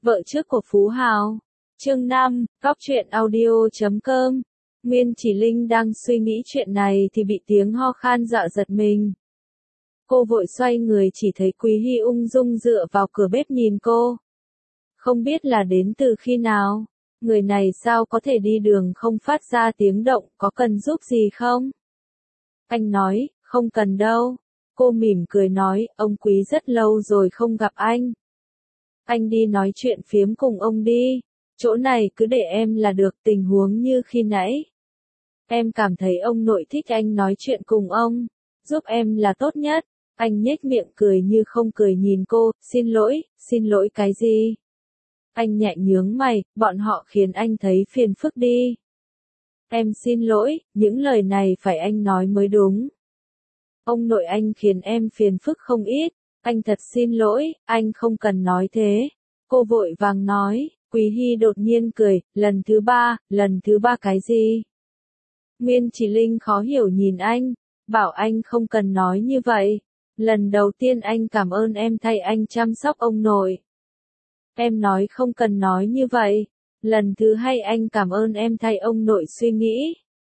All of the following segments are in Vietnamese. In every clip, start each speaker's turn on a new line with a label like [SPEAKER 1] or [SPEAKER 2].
[SPEAKER 1] Vợ trước của Phú Hào. Chương 5, Góc truyện audio.com. Nguyên Chỉ Linh đang suy nghĩ chuyện này thì bị tiếng ho khan dọa giật mình. Cô vội xoay người chỉ thấy Quý Hy ung dung dựa vào cửa bếp nhìn cô. Không biết là đến từ khi nào, người này sao có thể đi đường không phát ra tiếng động, có cần giúp gì không? Anh nói, không cần đâu. Cô mỉm cười nói, ông Quý rất lâu rồi không gặp anh. Anh đi nói chuyện phiếm cùng ông đi. Chỗ này cứ để em là được, tình huống như khi nãy. Em cảm thấy ông nội thích anh nói chuyện cùng ông. Giúp em là tốt nhất. Anh nhếch miệng cười như không cười nhìn cô, xin lỗi cái gì? Anh nhẹ nhướng mày, bọn họ khiến anh thấy phiền phức đi. Em xin lỗi, những lời này phải anh nói mới đúng. Ông nội anh khiến em phiền phức không ít. Anh thật xin lỗi, anh không cần nói thế. Cô vội vàng nói, Quý Hy đột nhiên cười, lần thứ ba cái gì? Nguyên Chỉ Linh khó hiểu nhìn anh, bảo anh không cần nói như vậy. Lần đầu tiên anh cảm ơn em thay anh chăm sóc ông nội. Em nói không cần nói như vậy. Lần thứ hai anh cảm ơn em thay ông nội suy nghĩ.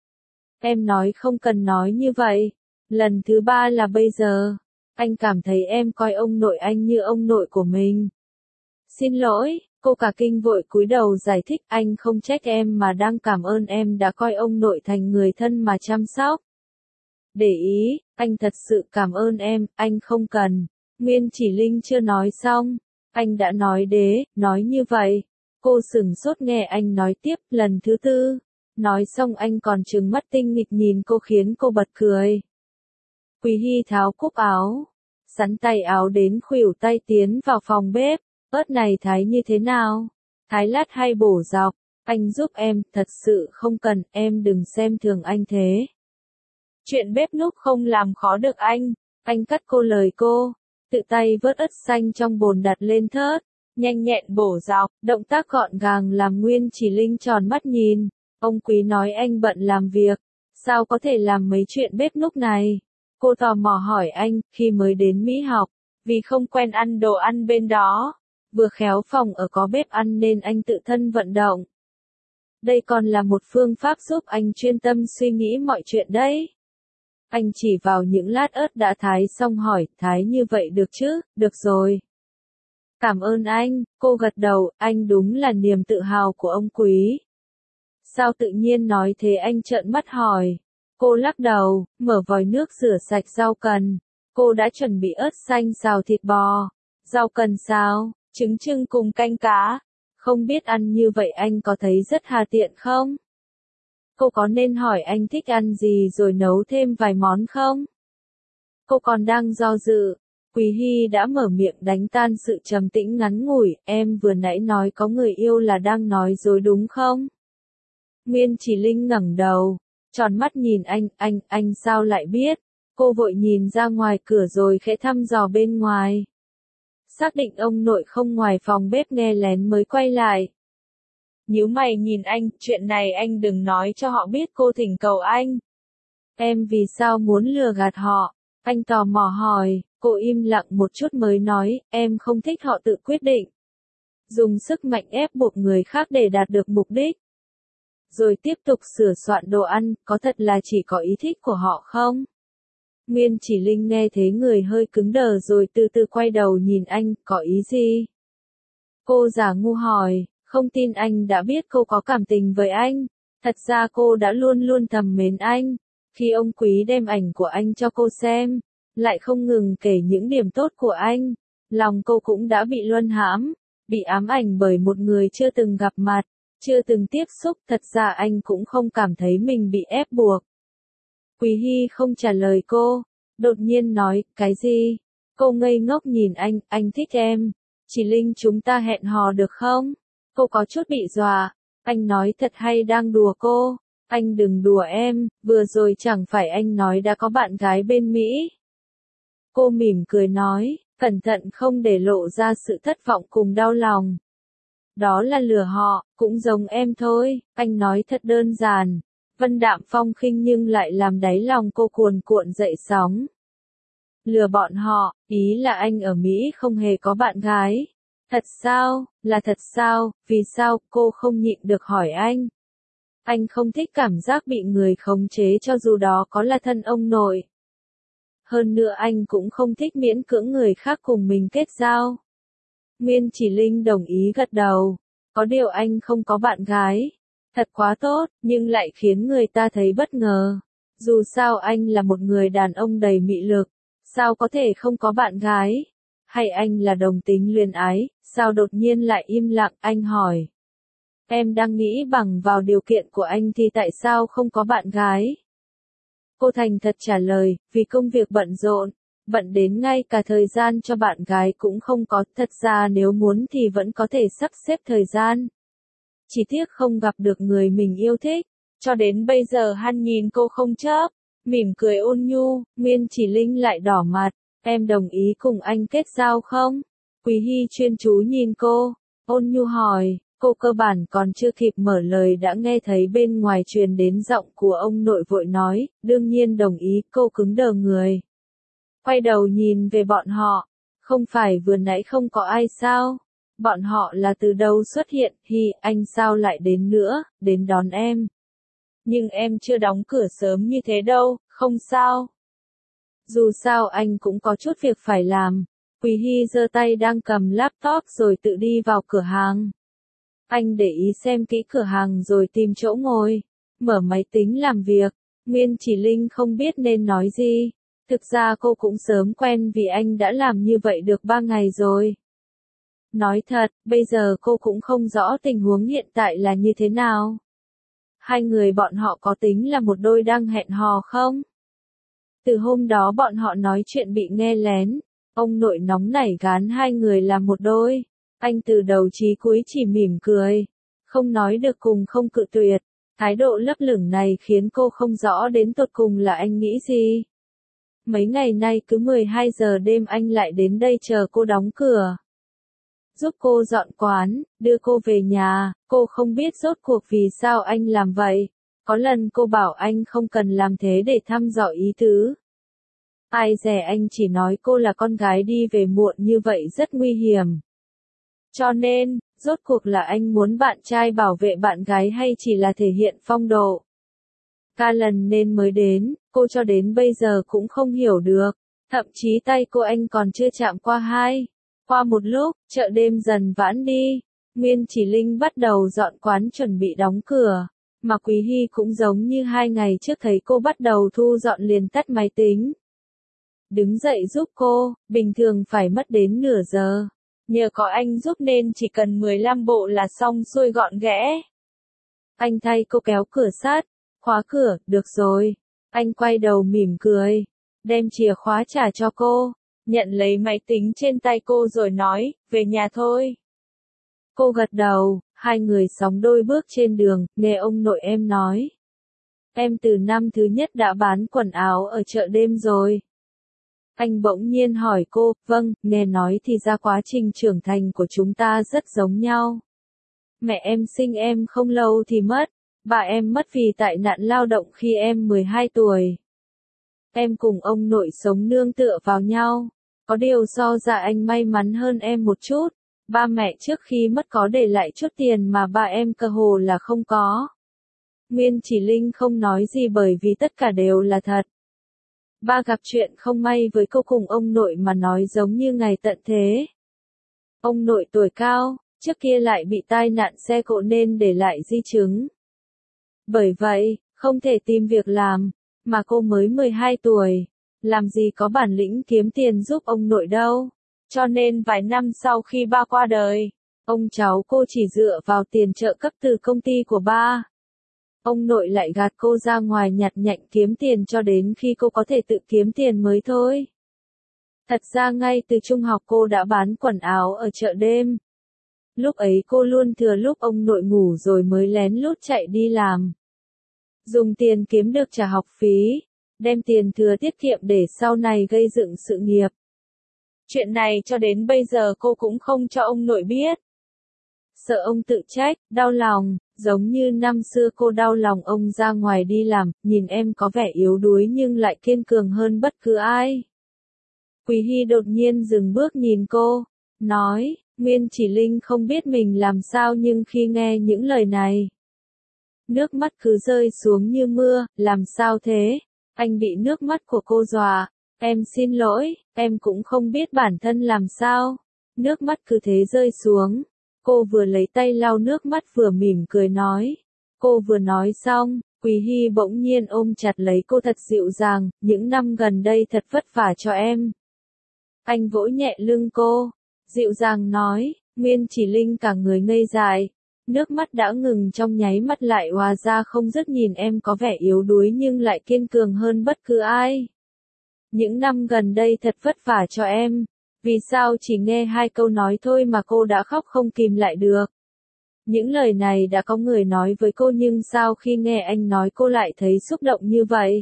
[SPEAKER 1] Em nói không cần nói như vậy. Lần thứ ba là bây giờ. Anh cảm thấy em coi ông nội anh như ông nội của mình. Xin lỗi, cô cả kinh vội cúi đầu giải thích, anh không trách em mà đang cảm ơn em đã coi ông nội thành người thân mà chăm sóc. Để ý, anh thật sự cảm ơn em, anh không cần. Nguyên Chỉ Linh chưa nói xong, anh đã nói như vậy. Cô sửng sốt nghe anh nói tiếp, lần thứ tư. Nói xong anh còn trừng mắt tinh nghịch nhìn cô khiến cô bật cười. Quý Hy tháo cúc áo, sắn tay áo đến khuỷu tay tiến vào phòng bếp. Ớt này thái như thế nào? Thái lát hay bổ dọc? Anh giúp em, thật sự không cần, em đừng xem thường anh thế. Chuyện bếp núc không làm khó được anh cắt cô lời cô. Tự tay vớt ớt xanh trong bồn đặt lên thớt, nhanh nhẹn bổ dọc, động tác gọn gàng làm Nguyên Chỉ Linh tròn mắt nhìn. Ông Quý nói anh bận làm việc, sao có thể làm mấy chuyện bếp núc này? Cô tò mò hỏi anh, khi mới đến Mỹ học, vì không quen ăn đồ ăn bên đó. Vừa khéo phòng ở có bếp ăn nên anh tự thân vận động. Đây còn là một phương pháp giúp anh chuyên tâm suy nghĩ mọi chuyện đấy. Anh chỉ vào những lát ớt đã thái xong hỏi, thái như vậy được chứ? Được rồi. Cảm ơn anh, cô gật đầu, anh đúng là niềm tự hào của ông Quý. Sao tự nhiên nói thế anh trợn mắt hỏi. Cô lắc đầu, mở vòi nước rửa sạch rau cần. Cô đã chuẩn bị ớt xanh xào thịt bò. Rau cần xào, trứng trưng cùng canh cá. Không biết ăn như vậy anh có thấy rất hà tiện không? Cô có nên hỏi anh thích ăn gì rồi nấu thêm vài món không? Cô còn đang do dự. Quý Hy đã mở miệng đánh tan sự trầm tĩnh ngắn ngủi, em vừa nãy nói có người yêu là đang nói dối đúng không? Nguyên Chỉ Linh ngẩng đầu, tròn mắt nhìn anh sao lại biết? Cô vội nhìn ra ngoài cửa rồi khẽ thăm dò bên ngoài. Xác định ông nội không ngoài phòng bếp nghe lén mới quay lại. Nhíu mày nhìn anh, chuyện này anh đừng nói cho họ biết cô thỉnh cầu anh. Em vì sao muốn lừa gạt họ? Anh tò mò hỏi, cô im lặng một chút mới nói, em không thích họ tự quyết định. Dùng sức mạnh ép buộc người khác để đạt được mục đích. Rồi tiếp tục sửa soạn đồ ăn, có thật là chỉ có ý thích của họ không? Nguyên Chỉ Linh nghe thế người hơi cứng đờ rồi từ từ quay đầu nhìn anh, có ý gì? Cô giả ngu hỏi, không tin anh đã biết cô có cảm tình với anh. Thật ra cô đã luôn luôn thầm mến anh. Khi ông Quý đem ảnh của anh cho cô xem, lại không ngừng kể những điểm tốt của anh, lòng cô cũng đã bị luân hãm, bị ám ảnh bởi một người chưa từng gặp mặt, chưa từng tiếp xúc. Thật ra anh cũng không cảm thấy mình bị ép buộc. Quý Hy không trả lời cô, đột nhiên nói, cái gì? Cô ngây ngốc nhìn anh thích em. Chỉ Linh chúng ta hẹn hò được không? Cô có chút bị dọa, anh nói thật hay đang đùa cô? Anh đừng đùa em, vừa rồi chẳng phải anh nói đã có bạn gái bên Mỹ. Cô mỉm cười nói, cẩn thận không để lộ ra sự thất vọng cùng đau lòng. Đó là lừa họ, cũng giống em thôi, anh nói thật đơn giản. Vân đạm phong khinh nhưng lại làm đáy lòng cô cuồn cuộn dậy sóng. Lừa bọn họ, ý là anh ở Mỹ không hề có bạn gái. Thật sao, là thật sao, vì sao, cô không nhịn được hỏi anh. Anh không thích cảm giác bị người khống chế cho dù đó có là thân ông nội. Hơn nữa anh cũng không thích miễn cưỡng người khác cùng mình kết giao. Nguyên Chỉ Linh đồng ý gật đầu. Có điều anh không có bạn gái. Thật quá tốt, nhưng lại khiến người ta thấy bất ngờ. Dù sao anh là một người đàn ông đầy mị lực. Sao có thể không có bạn gái? Hay anh là đồng tính luyến ái? Sao đột nhiên lại im lặng? Anh hỏi. Em đang nghĩ bằng vào điều kiện của anh thì tại sao không có bạn gái? Cô thành thật trả lời, vì công việc bận rộn, bận đến ngay cả thời gian cho bạn gái cũng không có, thật ra nếu muốn thì vẫn có thể sắp xếp thời gian. Chỉ tiếc không gặp được người mình yêu thích, cho đến bây giờ hắn nhìn cô không chớp, mỉm cười ôn nhu, Nguyên Chỉ Linh lại đỏ mặt, em đồng ý cùng anh kết giao không? Quý Hy chuyên chú nhìn cô, ôn nhu hỏi. Cô cơ bản còn chưa kịp mở lời đã nghe thấy bên ngoài truyền đến giọng của ông nội vội nói, đương nhiên đồng ý, cô cứng đờ người. Quay đầu nhìn về bọn họ, không phải vừa nãy không có ai sao? Bọn họ là từ đâu xuất hiện, Hi, anh sao lại đến nữa, đến đón em. Nhưng em chưa đóng cửa sớm như thế đâu, không sao. Dù sao anh cũng có chút việc phải làm. Quý Hy giơ tay đang cầm laptop rồi tự đi vào cửa hàng. Anh để ý xem kỹ cửa hàng rồi tìm chỗ ngồi, mở máy tính làm việc. Nguyên Chỉ Linh không biết nên nói gì. Thực ra cô cũng sớm quen vì anh đã làm như vậy được 3 ngày rồi. Nói thật, bây giờ cô cũng không rõ tình huống hiện tại là như thế nào. Hai người bọn họ có tính là một đôi đang hẹn hò không? Từ hôm đó bọn họ nói chuyện bị nghe lén. Ông nội nóng nảy gán hai người là một đôi. Anh từ đầu chí cuối chỉ mỉm cười, không nói được cùng không cự tuyệt. Thái độ lấp lửng này khiến cô không rõ đến tột cùng là anh nghĩ gì. Mấy ngày nay cứ 12 giờ đêm anh lại đến đây chờ cô đóng cửa. Giúp cô dọn quán, đưa cô về nhà, cô không biết rốt cuộc vì sao anh làm vậy. Có lần cô bảo anh không cần làm thế để thăm dò ý tứ. Ai dè anh chỉ nói cô là con gái đi về muộn như vậy rất nguy hiểm. Cho nên, rốt cuộc là anh muốn bạn trai bảo vệ bạn gái hay chỉ là thể hiện phong độ? Ca lần nên mới đến, cô cho đến bây giờ cũng không hiểu được. Thậm chí tay cô anh còn chưa chạm qua hai. Qua một lúc, chợ đêm dần vãn đi. Nguyên Chỉ Linh bắt đầu dọn quán chuẩn bị đóng cửa. Mà Quý Hy cũng giống như 2 ngày trước thấy cô bắt đầu thu dọn liền tắt máy tính. Đứng dậy giúp cô, bình thường phải mất đến nửa giờ. Nhờ có anh giúp nên chỉ cần 15 bộ là xong xuôi gọn ghẽ. Anh thay cô kéo cửa sát, khóa cửa, được rồi. Anh quay đầu mỉm cười, đem chìa khóa trả cho cô, nhận lấy máy tính trên tay cô rồi nói, về nhà thôi. Cô gật đầu, hai người sóng đôi bước trên đường, nghe ông nội em nói. Em từ năm thứ nhất đã bán quần áo ở chợ đêm rồi. Anh bỗng nhiên hỏi cô, vâng, nghe nói thì ra quá trình trưởng thành của chúng ta rất giống nhau. Mẹ em sinh em không lâu thì mất, bà em mất vì tai nạn lao động khi em 12 tuổi. Em cùng ông nội sống nương tựa vào nhau, có điều so ra anh may mắn hơn em một chút. Ba mẹ trước khi mất có để lại chút tiền mà ba em cơ hồ là không có. Nguyên Chỉ Linh không nói gì bởi vì tất cả đều là thật. Ba gặp chuyện không may với cô cùng ông nội mà nói giống như ngày tận thế. Ông nội tuổi cao, trước kia lại bị tai nạn xe cộ nên để lại di chứng. Bởi vậy, không thể tìm việc làm, mà cô mới 12 tuổi, làm gì có bản lĩnh kiếm tiền giúp ông nội đâu. Cho nên vài năm sau khi ba qua đời, ông cháu cô chỉ dựa vào tiền trợ cấp từ công ty của ba. Ông nội lại gạt cô ra ngoài nhặt nhạnh kiếm tiền cho đến khi cô có thể tự kiếm tiền mới thôi. Thật ra ngay từ trung học cô đã bán quần áo ở chợ đêm. Lúc ấy cô luôn thừa lúc ông nội ngủ rồi mới lén lút chạy đi làm. Dùng tiền kiếm được trả học phí, đem tiền thừa tiết kiệm để sau này gây dựng sự nghiệp. Chuyện này cho đến bây giờ cô cũng không cho ông nội biết. Sợ ông tự trách, đau lòng, giống như năm xưa cô đau lòng ông ra ngoài đi làm, nhìn em có vẻ yếu đuối nhưng lại kiên cường hơn bất cứ ai. Quý Hy đột nhiên dừng bước nhìn cô, nói, Nguyên Chỉ Linh không biết mình làm sao nhưng khi nghe những lời này, nước mắt cứ rơi xuống như mưa, làm sao thế? Anh bị nước mắt của cô dọa. Em xin lỗi, em cũng không biết bản thân làm sao. Nước mắt cứ thế rơi xuống. Cô vừa lấy tay lau nước mắt vừa mỉm cười nói. Cô vừa nói xong, Quý Hy bỗng nhiên ôm chặt lấy cô thật dịu dàng, những năm gần đây thật vất vả cho em. Anh vỗ nhẹ lưng cô, dịu dàng nói, Nguyên Chỉ Linh cả người ngây dại. Nước mắt đã ngừng trong nháy mắt lại hòa ra không dứt nhìn em có vẻ yếu đuối nhưng lại kiên cường hơn bất cứ ai. Những năm gần đây thật vất vả cho em. Vì sao chỉ nghe 2 câu nói thôi mà cô đã khóc không kìm lại được? Những lời này đã có người nói với cô nhưng sao khi nghe anh nói cô lại thấy xúc động như vậy?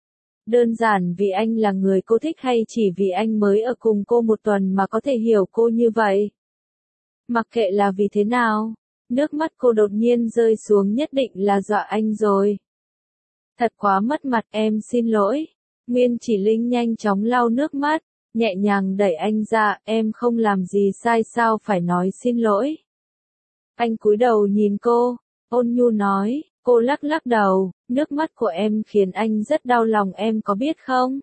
[SPEAKER 1] Đơn giản vì anh là người cô thích hay chỉ vì anh mới ở cùng cô 1 tuần mà có thể hiểu cô như vậy? Mặc kệ là vì thế nào, nước mắt cô đột nhiên rơi xuống nhất định là dọa anh rồi. Thật quá mất mặt, em xin lỗi. Nguyên Chỉ Linh nhanh chóng lau nước mắt, nhẹ nhàng đẩy anh ra, em không làm gì sai sao phải nói xin lỗi. Anh cúi đầu nhìn cô, ôn nhu nói, cô lắc lắc đầu, nước mắt của em khiến anh rất đau lòng em có biết không?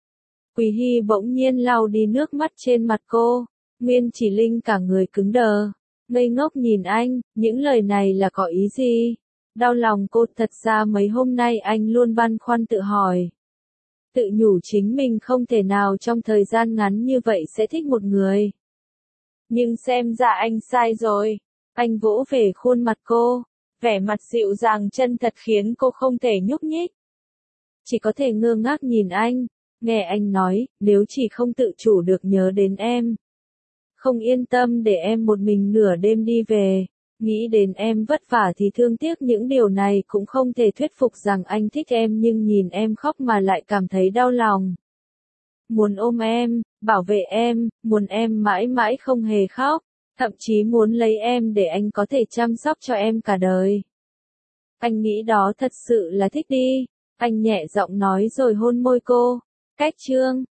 [SPEAKER 1] Quý Hy bỗng nhiên lau đi nước mắt trên mặt cô, Nguyên Chỉ Linh cả người cứng đờ, ngây ngốc nhìn anh, những lời này là có ý gì? Đau lòng cô thật ra mấy hôm nay anh luôn băn khoăn tự hỏi. Tự nhủ chính mình không thể nào trong thời gian ngắn như vậy sẽ thích một người. Nhưng xem ra anh sai rồi. Anh vỗ về khuôn mặt cô, vẻ mặt dịu dàng chân thật khiến cô không thể nhúc nhích. Chỉ có thể ngơ ngác nhìn anh, nghe anh nói, nếu chỉ không tự chủ được nhớ đến em. Không yên tâm để em một mình nửa đêm đi về, nghĩ đến em vất vả thì thương tiếc những điều này cũng không thể thuyết phục rằng anh thích em nhưng nhìn em khóc mà lại cảm thấy đau lòng. Muốn ôm em, bảo vệ em, muốn em mãi mãi không hề khóc. Thậm chí muốn lấy em để anh có thể chăm sóc cho em cả đời. Anh nghĩ đó thật sự là thích đi. Anh nhẹ giọng nói rồi hôn môi cô. Cách chương